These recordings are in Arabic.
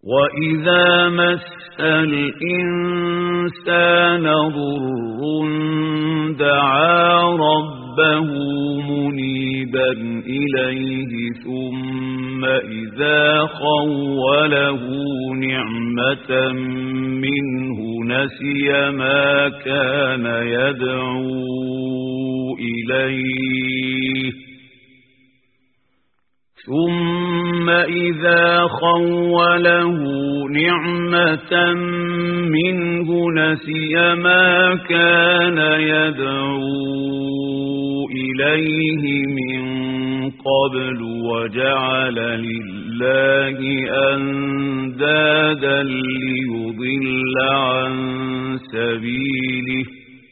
وَإِذَا مَسَّ الْإِنسَانَ ضُرٌّ دَعَا رَبَّهُ مُنِيبًا إِلَيْهِ ثُمَّ إِذَا خَوَّلَهُ نِعْمَةً مِّنْهُ نَسِيَ مَا كَانَ يَدْعُو إِلَيْهِ ثُمَّ إِذَا خَوَّلَهُ نِعْمَةً مِّنْهُ نَسِيَ مَا كَانَ يَدْعُو إِلَيْهِ مِنْ قَبْلُ وَجَعَلَ لِلَّهِ أَنْدَادًا لِيُضِلَّ عَنْ سَبِيلِهِ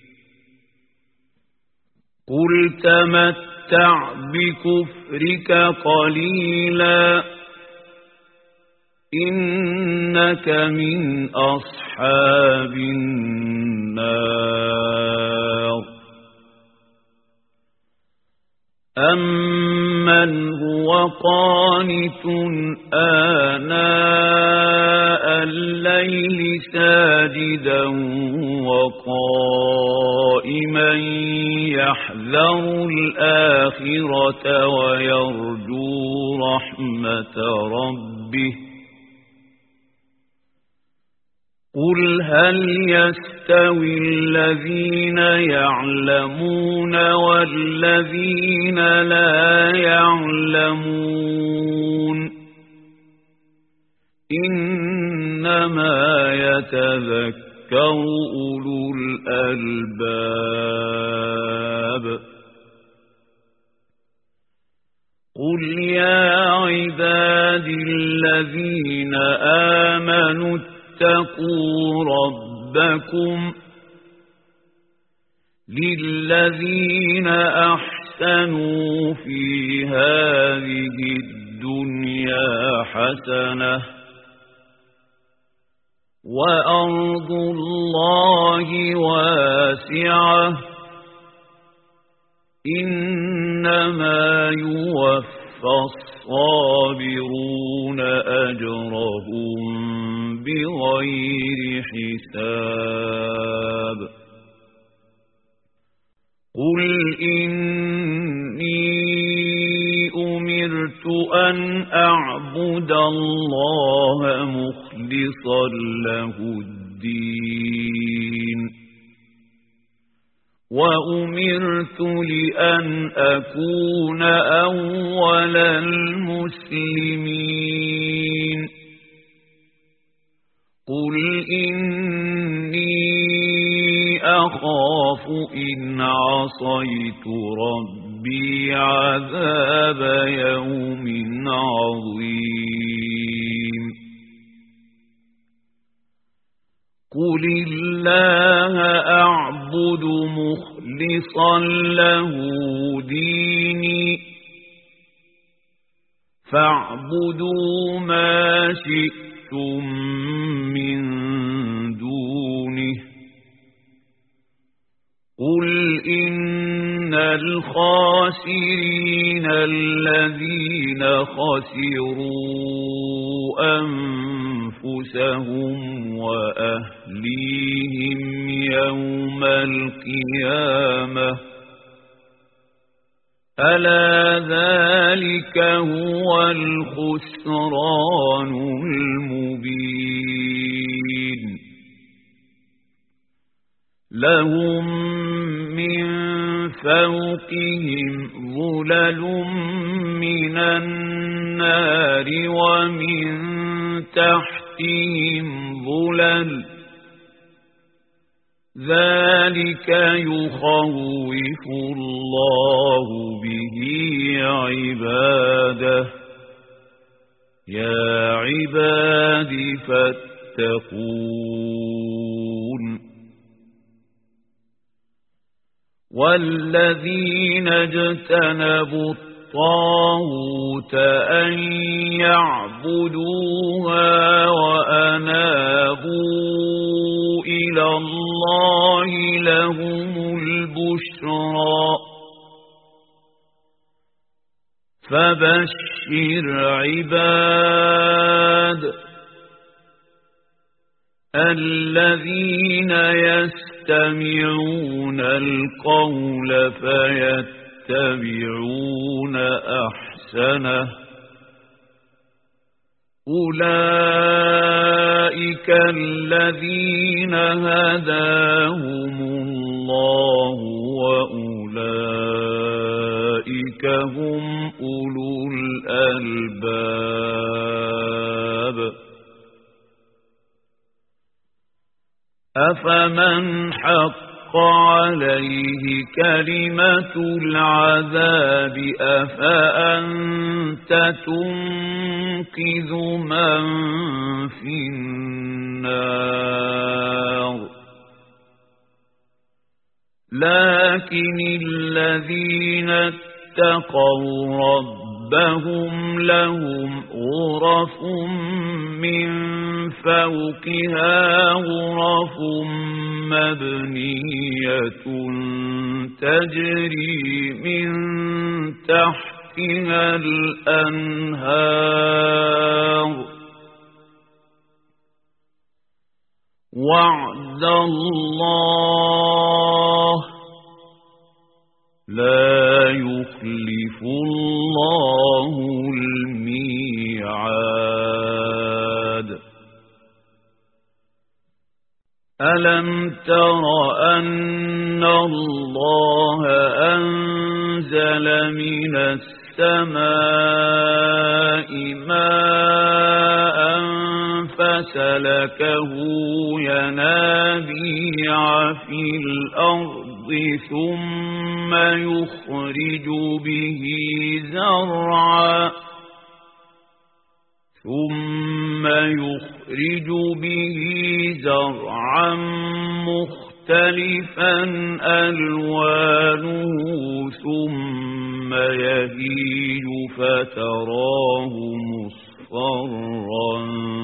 قُلْ تَمَتَّعْ بِكُفْرِكَ قَلِيلًا إِنَّكَ مِنْ أَصْحَابِ النَّارِ أَمَّنْ هُوَ قَانِتٌ آنَاءَ اللَّيْلِ سَاجِدًا وَقَائِمًا يَحْذَرُ الْآخِرَةَ وَيَرْجُو رَحْمَةَ رَبِّهِ قُلْ هَلْ يَسْتَوِي الَّذِينَ يَعْلَمُونَ وَالَّذِينَ لَا يَعْلَمُونَ إِنَّمَا يَتَذَكَّرُ أُولُو الْأَلْبَابِ قُلْ يَا عِبَادِي الَّذِينَ آمَنُوا اتقوا ربكم للذين أحسنوا في هذه الدنيا حسنة وأرض الله واسعة إنما يوفى الصابرون أجرهم بغير حساب قل إني أمرت أن أعبد الله مخلصا له الدين وأمرت لأن أكون أول المسلمين قل إني أخاف إن عصيت ربي عذاب يوم عظيم قل الله أعبد مخلصا له ديني فاعبدوا ما شئتم من دونه قل إن الخاسرين الذين خسروا أنفسهم وأهليهم يوم القيامة ألا ذلك هو الخسران المبين لهم من فوقهم ظلل من النار ومن تحتهم ظلل ذلك يخوف الله به عباده يا عباد فاتقون والذين اجتنبوا الطاغوت أن يعبدوها وأنابوا إلى الله لهم البشرى فبشر عباد الذين يستمعون القول فيتبعون أحسنه أولئك الذين هداهم الله وأولئك هم أولو الألباب أفمن حق عليه كلمة العذاب أفأنت تنقذ من في النار لكن الذين اتقوا ربهم لهم غرف من فوقها غرف مبنية تجري من تحتها الأنهار وعد الله لا يخلف الله الميعاد ألم تر أن الله أنزل من السماء ماء فسلكه ينابيع في الأرض ثم يخرج به زرعا مختلفا ألوانه ثم يهيج فتراه مصفرا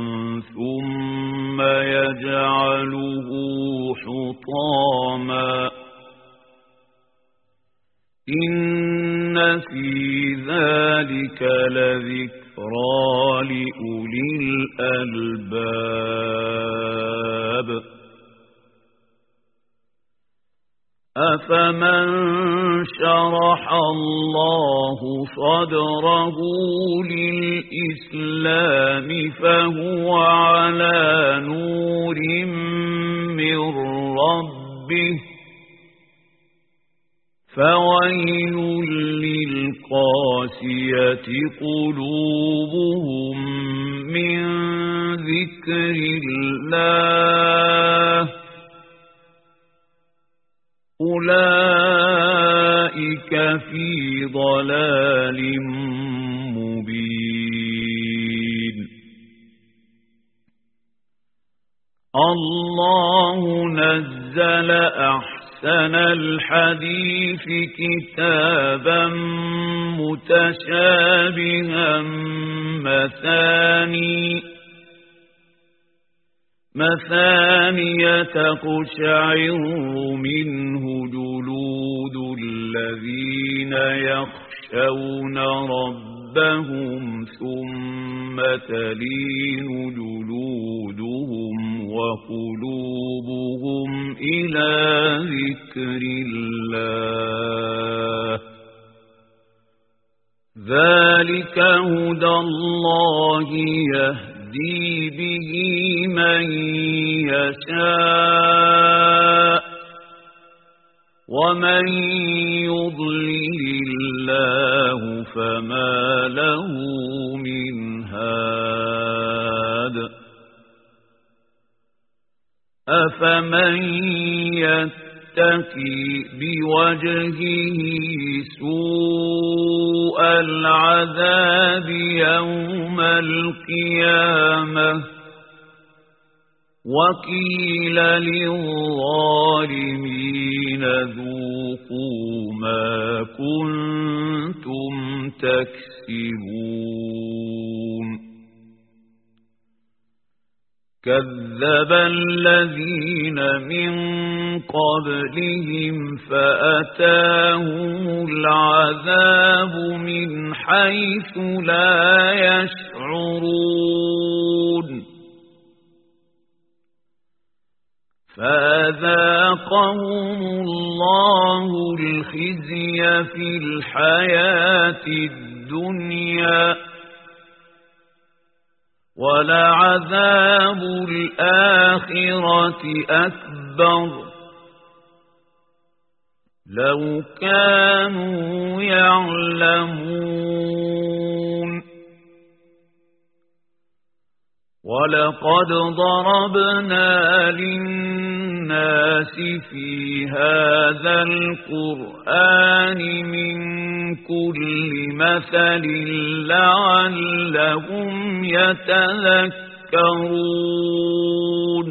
ثم يجعله حطاما إن في ذلك لذكرى لأولي الألباب أفمن شرح الله صدره للإسلام فهو على نور من ربه فويل للقاسية قلوبهم من ذكر الله أولئك في ضلال مبين الله نزل أحسن الحديث كتابا متشابها مثانية تقشعر منه جلود الذين يخشون ربهم ثم تلين جلودهم وقلوبهم إلى ذكر الله ذلك هدى الله يهدي به من يشاء ومن يضلل الله فما له من هاد أفمن يتقي بوجهه سوء العذاب يوم القيامة وقيل للظالمين ذوقوا ما كنتم تكسبون كذب الذين من قبلهم فأتاهم العذاب من حيث لا يشعرون فأذاقهم الله الخزي في الحياة الدنيا ولعذاب الآخرة أكبر لو كانوا يعلمون ولقد ضربنا للناس في هذا القرآن من كل مثل لعلهم يتذكرون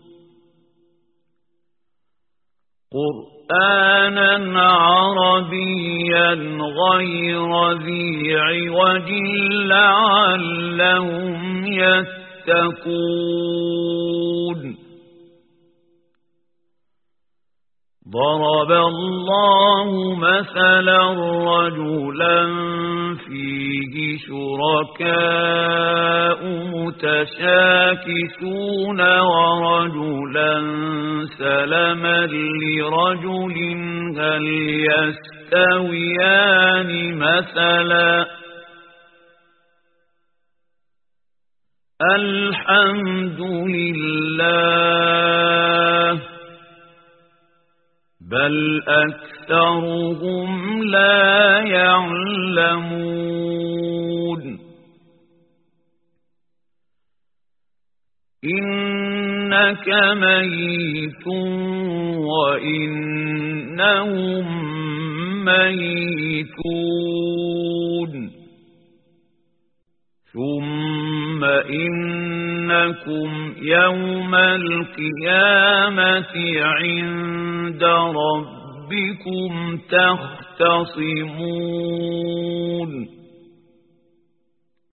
قرآنا عربيا غير ذي عوج لعلهم يتقون ضرب الله مثلا رجلا فيه شركاء متشاكسون ورجلا سلما لرجل هل يستويان مثلا الحمد لله بل أكثرهم لا يعلمون إنك ميت وإنهم ميتون ثم إنكم يوم القيامة عند ربكم تختصمون